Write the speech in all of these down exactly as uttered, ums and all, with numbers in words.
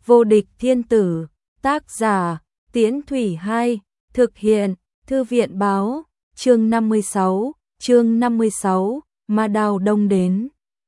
Vô địch thiên tử, tác giả, Tiễn Thủy Hai, thực hiện, Thư viện báo, chương năm mươi sáu, chương năm mươi sáu, Ma Đao Đông đến.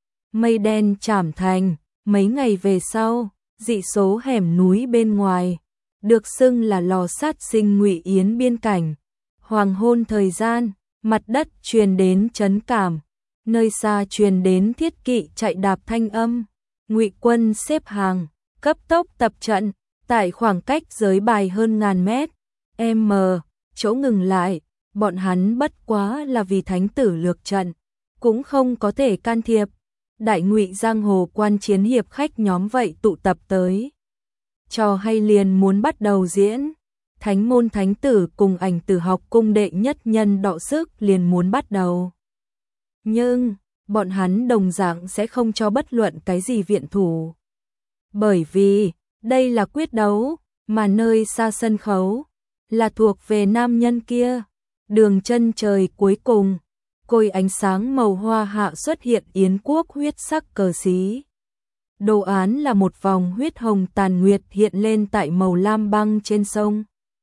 Mây đen trảm thành, mấy ngày về sau, dị số hẻm núi bên ngoài, được xưng là lò sát sinh Ngụy Yến biên cảnh. Hoàng hôn thời gian, mặt đất truyền đến chấn cảm, nơi xa truyền đến thiết kỵ chạy đạp thanh âm. Ngụy quân xếp hàng, cấp tốc tập trận, tại khoảng cách giới bài hơn ngàn mét. M, chỗ ngừng lại, bọn hắn bất quá là vì thánh tử lược trận, cũng không có thể can thiệp. Đại Ngụy giang hồ quan chiến hiệp khách nhóm vậy tụ tập tới. Trò hay liền muốn bắt đầu diễn. Thánh môn thánh tử cùng ảnh tử học cung đệ nhất nhân đọ sức liền muốn bắt đầu. Nhưng, bọn hắn đồng dạng sẽ không cho bất luận cái gì viện thủ. Bởi vì, đây là quyết đấu, mà nơi xa sân khấu, là thuộc về nam nhân kia. Đường chân trời cuối cùng, côi ánh sáng màu hoa hạ xuất hiện Yến quốc huyết sắc cờ xí. Đồ án là một vòng huyết hồng tàn nguyệt hiện lên tại màu lam băng trên sông.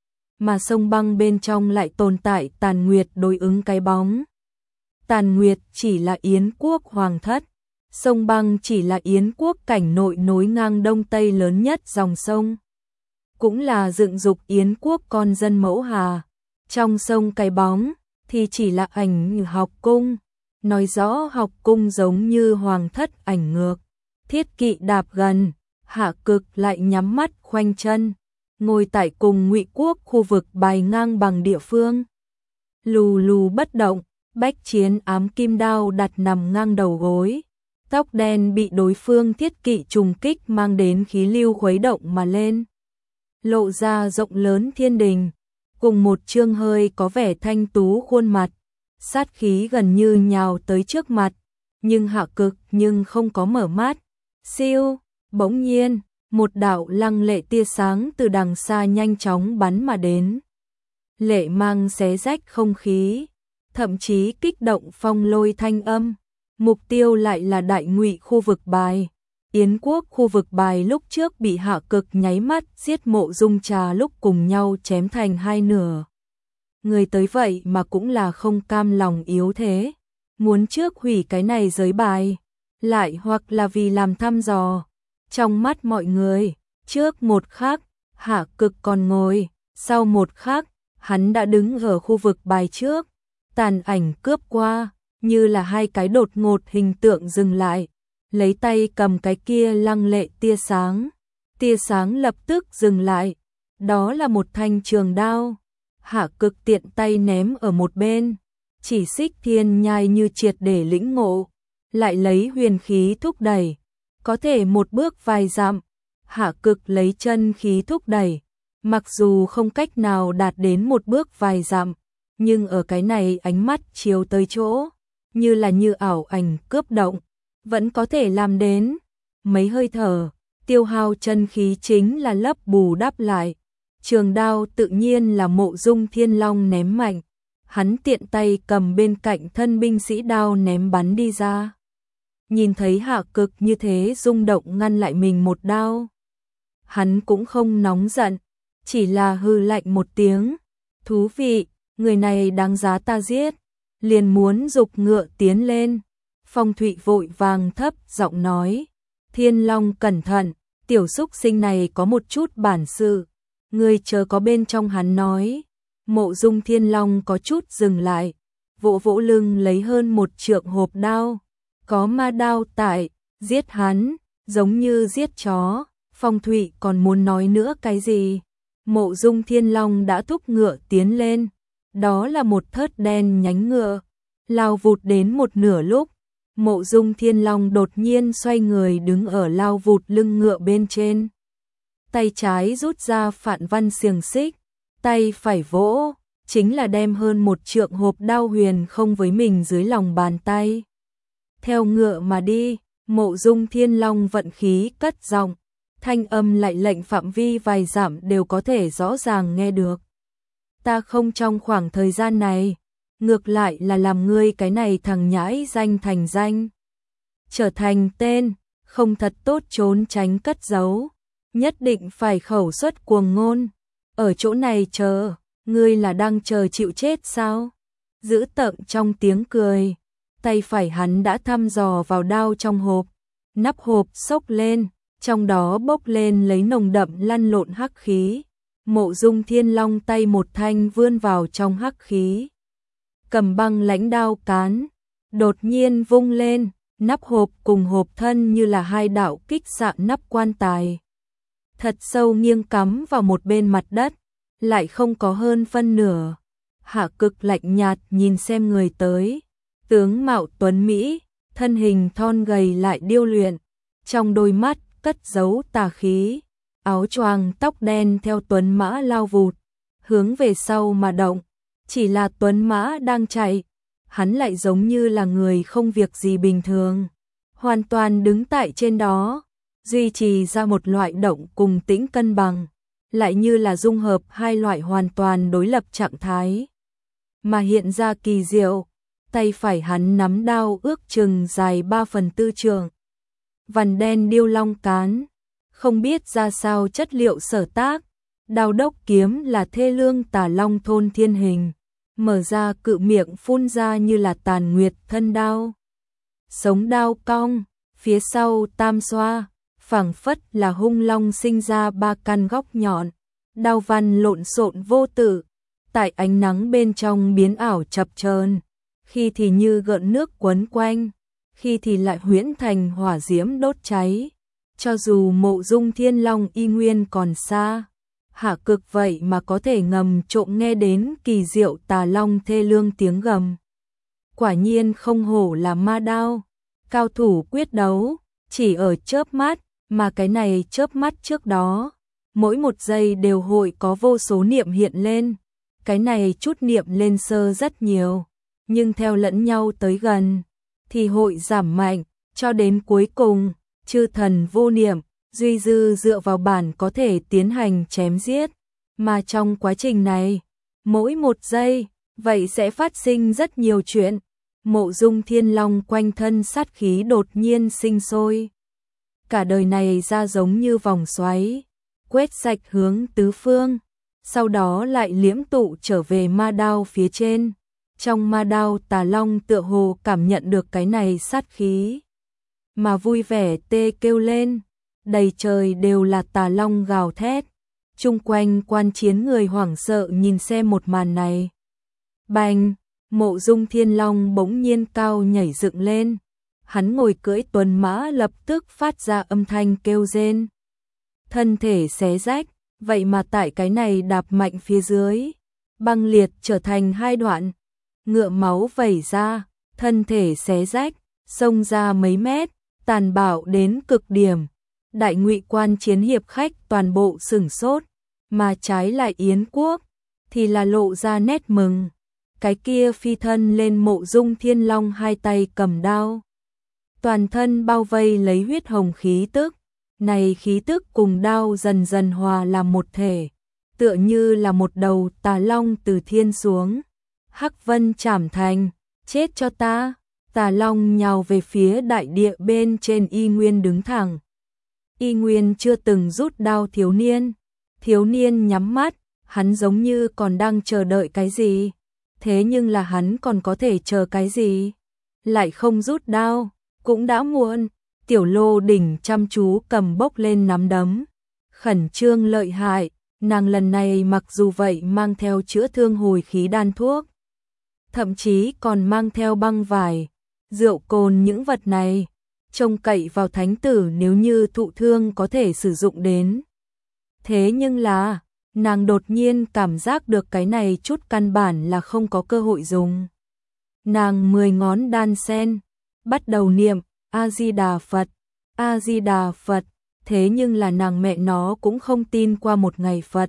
Mà sông băng bên trong lại tồn tại tàn nguyệt đối ứng cái bóng. Tàn nguyệt chỉ là Yến quốc hoàng thất, sông băng chỉ là Yến quốc cảnh nội nối ngang đông tây lớn nhất dòng sông. Cũng là dựng dục Yến quốc con dân mẫu hà. Trong sông cái bóng thì chỉ là ảnh học cung, nói rõ học cung giống như hoàng thất ảnh ngược. Thiết kỵ đạp gần, Hạ Cực lại nhắm mắt khoanh chân, ngồi tại cùng Ngụy quốc khu vực bài ngang bằng địa phương. Lù lù bất động, bách chiến ám kim đao đặt nằm ngang đầu gối. Tóc đen bị đối phương thiết kỵ trùng kích mang đến khí lưu khuấy động mà lên. Lộ ra rộng lớn thiên đình, cùng một trương hơi có vẻ thanh tú khuôn mặt. Sát khí gần như nhào tới trước mặt, nhưng Hạ Cực nhưng không có mở mắt. Siêu, bỗng nhiên, một đạo lăng lệ tia sáng từ đằng xa nhanh chóng bắn mà đến. Lệ mang xé rách không khí, thậm chí kích động phong lôi thanh âm. Mục tiêu lại là Đại Ngụy khu vực bài. Yến quốc khu vực bài lúc trước bị Hạ Cực nháy mắt giết Mộ Dung Trà lúc cùng nhau chém thành hai nửa. Người tới vậy mà cũng là không cam lòng yếu thế, muốn trước hủy cái này giới bài, lại hoặc là vì làm thăm dò. Trong mắt mọi người, trước một khắc, Hạ Cực còn ngồi, sau một khắc, hắn đã đứng ở khu vực bài trước. Tàn ảnh cướp qua, như là hai cái đột ngột hình tượng dừng lại, lấy tay cầm cái kia lăng lệ tia sáng. Tia sáng lập tức dừng lại, đó là một thanh trường đao. Hạ Cực tiện tay ném ở một bên, chỉ Xích Thiên Nhai như triệt để lĩnh ngộ, lại lấy huyền khí thúc đẩy, có thể một bước vài dặm. Hạ Cực lấy chân khí thúc đẩy, mặc dù không cách nào đạt đến một bước vài dặm, nhưng ở cái này ánh mắt chiếu tới chỗ, như là như ảo ảnh cướp động, vẫn có thể làm đến. Mấy hơi thở, tiêu hao chân khí chính là lấp bù đắp lại. Trường đao tự nhiên là Mộ Dung Thiên Long ném mạnh, hắn tiện tay cầm bên cạnh thân binh sĩ đao ném bắn đi ra. Nhìn thấy Hạ Cực như thế rung động ngăn lại mình một đao, hắn cũng không nóng giận, chỉ là hừ lạnh một tiếng. Thú vị, người này đáng giá ta giết. Liền muốn dục ngựa tiến lên. Phong Thụy vội vàng thấp giọng nói, Thiên Long cẩn thận, tiểu xúc sinh này có một chút bản sự, người chờ có bên trong. Hắn nói. Mộ Dung Thiên Long có chút dừng lại, vỗ vỗ lưng lấy hơn một trượng hộp đao. Có ma đao tại, giết hắn, giống như giết chó. Phong Thụy còn muốn nói nữa cái gì? Mộ Dung Thiên Long đã thúc ngựa tiến lên. Đó là một thớt đen nhánh ngựa, lao vụt đến một nửa lúc, Mộ Dung Thiên Long đột nhiên xoay người đứng ở lao vụt lưng ngựa bên trên. Tay trái rút ra phạn văn xiềng xích, tay phải vỗ, chính là đem hơn một trượng hộp đao huyền không với mình dưới lòng bàn tay. Theo ngựa mà đi, Mộ Dung Thiên Long vận khí cất giọng, thanh âm lại lệnh phạm vi vài dặm đều có thể rõ ràng nghe được. Ta không trong khoảng thời gian này, ngược lại là làm ngươi cái này thằng nhãi danh thành danh. Trở thành tên, không thật tốt trốn tránh cất giấu. nhất định phải khẩu xuất cuồng ngôn. Ở chỗ này chờ, ngươi là đang chờ chịu chết sao? Giữ tợn trong tiếng cười, tay phải hắn đã thăm dò vào đao trong hộp, nắp hộp xốc lên, trong đó bốc lên lấy nồng đậm lăn lộn hắc khí. Mộ Dung Thiên Long tay một thanh vươn vào trong hắc khí, cầm băng lãnh đao cán, đột nhiên vung lên, nắp hộp cùng hộp thân như là hai đạo kích xạ nắp quan tài. Thật sâu nghiêng cắm vào một bên mặt đất, lại không có hơn phân nửa. Hạ Cực lạnh nhạt nhìn xem người tới, tướng mạo tuấn Mỹ, thân hình thon gầy lại điêu luyện, trong đôi mắt cất giấu tà khí, áo choàng tóc đen theo tuấn mã lao vụt, hướng về sau mà động, chỉ là tuấn mã đang chạy, hắn lại giống như là người không việc gì bình thường, hoàn toàn đứng tại trên đó, duy trì ra một loại động cùng tĩnh cân bằng, lại như là dung hợp hai loại hoàn toàn đối lập trạng thái. Mà hiện ra kỳ diệu, tay phải hắn nắm đao ước chừng dài ba phần tư trượng, vằn đen điêu long cán, không biết ra sao chất liệu sở tác, đao đốc kiếm là thê lương tà long thôn thiên hình, mở ra cự miệng phun ra như là tàn nguyệt thân đao. Sống đao cong, phía sau tam xoa, phảng phất là hung long sinh ra ba căn góc nhọn, đao văn lộn xộn vô tự, tại ánh nắng bên trong biến ảo chập chờn, khi thì như gợn nước quấn quanh, khi thì lại huyễn thành hỏa diễm đốt cháy. Cho dù Mộ Dung Thiên Long y nguyên còn xa, Hạ Cực vậy mà có thể ngầm trộm nghe đến kỳ diệu tà long thê lương tiếng gầm. Quả nhiên không hổ là ma đao, cao thủ quyết đấu, chỉ ở chớp mắt, mà cái này chớp mắt trước đó, mỗi một giây đều hội có vô số niệm hiện lên, cái này chút niệm lên sơ rất nhiều, nhưng theo lẫn nhau tới gần, thì hội giảm mạnh, cho đến cuối cùng, chư thần vô niệm, duy dư dựa vào bản có thể tiến hành chém giết, mà trong quá trình này, mỗi một giây, vậy sẽ phát sinh rất nhiều chuyện. Mộ Dung Thiên Long quanh thân sát khí đột nhiên sinh sôi. Cả đời này ra giống như vòng xoáy, quét sạch hướng tứ phương, sau đó lại liễm tụ trở về ma đao phía trên. Trong ma đao tà long tựa hồ cảm nhận được cái này sát khí, mà vui vẻ tê kêu lên, đầy trời đều là tà long gào thét. Chung quanh quan chiến người hoảng sợ nhìn xem một màn này. Bành! Mộ Dung Thiên Long bỗng nhiên cao nhảy dựng lên, hắn ngồi cưỡi tuần mã lập tức phát ra âm thanh kêu rên. Thân thể xé rách, vậy mà tại cái này đạp mạnh phía dưới, băng liệt trở thành hai đoạn, ngựa máu vẩy ra, thân thể xé rách, xông ra mấy mét, tàn bạo đến cực điểm. Đại Ngụy quan chiến hiệp khách toàn bộ sửng sốt, mà trái lại Yến Quốc thì là lộ ra nét mừng. Cái kia phi thân lên Mộ Dung Thiên Long hai tay cầm đao, toàn thân bao vây lấy huyết hồng khí tức, này khí tức cùng đao dần dần hòa làm một thể, tựa như là một đầu tà long từ thiên xuống. Hắc Vân chảm thành, chết cho ta. Tà long nhào về phía đại địa bên trên Y Nguyên đứng thẳng. Y Nguyên chưa từng rút đao thiếu niên, thiếu niên nhắm mắt, hắn giống như còn đang chờ đợi cái gì. Thế nhưng là hắn còn có thể chờ cái gì? Lại không rút đao, cũng đã muộn. Tiểu Lô Đỉnh chăm chú cầm bốc lên nắm đấm, khẩn trương lợi hại, nàng lần này mặc dù vậy mang theo chữa thương hồi khí đan thuốc, thậm chí còn mang theo băng vải, rượu cồn những vật này, trông cậy vào thánh tử nếu như thụ thương có thể sử dụng đến. Thế nhưng là, nàng đột nhiên cảm giác được cái này chút căn bản là không có cơ hội dùng. Nàng mười ngón đan sen, bắt đầu niệm A-di-đà Phật, A-di-đà Phật, thế nhưng là nàng mẹ nó cũng không tin qua một ngày Phật.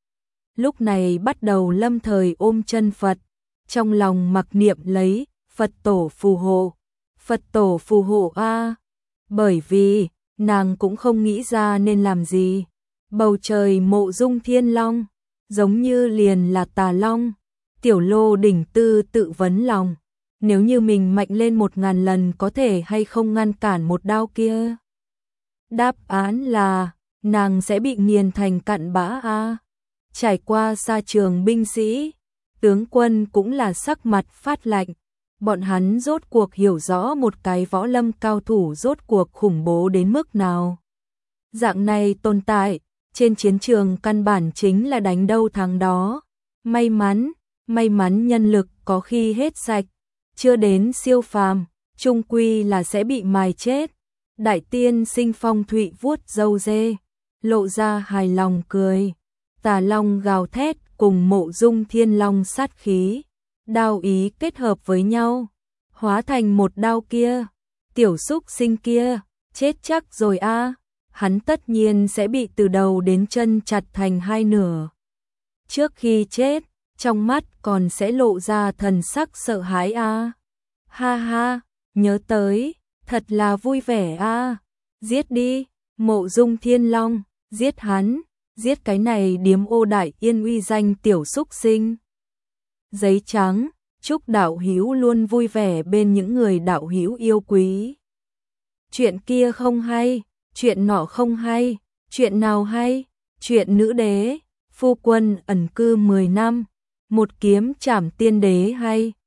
Lúc này bắt đầu lâm thời ôm chân Phật, trong lòng mặc niệm lấy Phật tổ phù hộ, Phật tổ phù hộ a. Bởi vì, nàng cũng không nghĩ ra nên làm gì. Bầu trời Mộ Dung Thiên Long, giống như liền là tà long. Tiểu Lô Đỉnh tư tự vấn lòng, nếu như mình mạnh lên một ngàn lần có thể hay không ngăn cản một đao kia? Đáp án là, nàng sẽ bị nghiền thành cặn bã a. Trải qua sa trường binh sĩ, tướng quân cũng là sắc mặt phát lạnh. Bọn hắn rốt cuộc hiểu rõ một cái võ lâm cao thủ rốt cuộc khủng bố đến mức nào. Dạng này tồn tại, trên chiến trường căn bản chính là đánh đâu thắng đó. May mắn, may mắn nhân lực có khi hết sạch, chưa đến siêu phàm, chung quy là sẽ bị mài chết. Đại tiên sinh Phong Thụy vuốt râu dê, lộ ra hài lòng cười. Tà long gào thét cùng Mộ Dung Thiên Long sát khí, đao ý kết hợp với nhau, hóa thành một đao kia. Tiểu xúc sinh kia, chết chắc rồi a, hắn tất nhiên sẽ bị từ đầu đến chân chặt thành hai nửa. Trước khi chết, trong mắt còn sẽ lộ ra thần sắc sợ hãi a. Ha ha, nhớ tới, thật là vui vẻ a. Giết đi, Mộ Dung Thiên Long, giết hắn, giết cái này điếm ô đại yên uy danh tiểu xúc sinh. Giấy trắng, chúc đạo hữu luôn vui vẻ bên những người đạo hữu yêu quý. Chuyện kia không hay, chuyện nọ không hay, chuyện nào hay? Chuyện nữ đế, phu quân ẩn cư mười năm, một kiếm trảm tiên đế hay.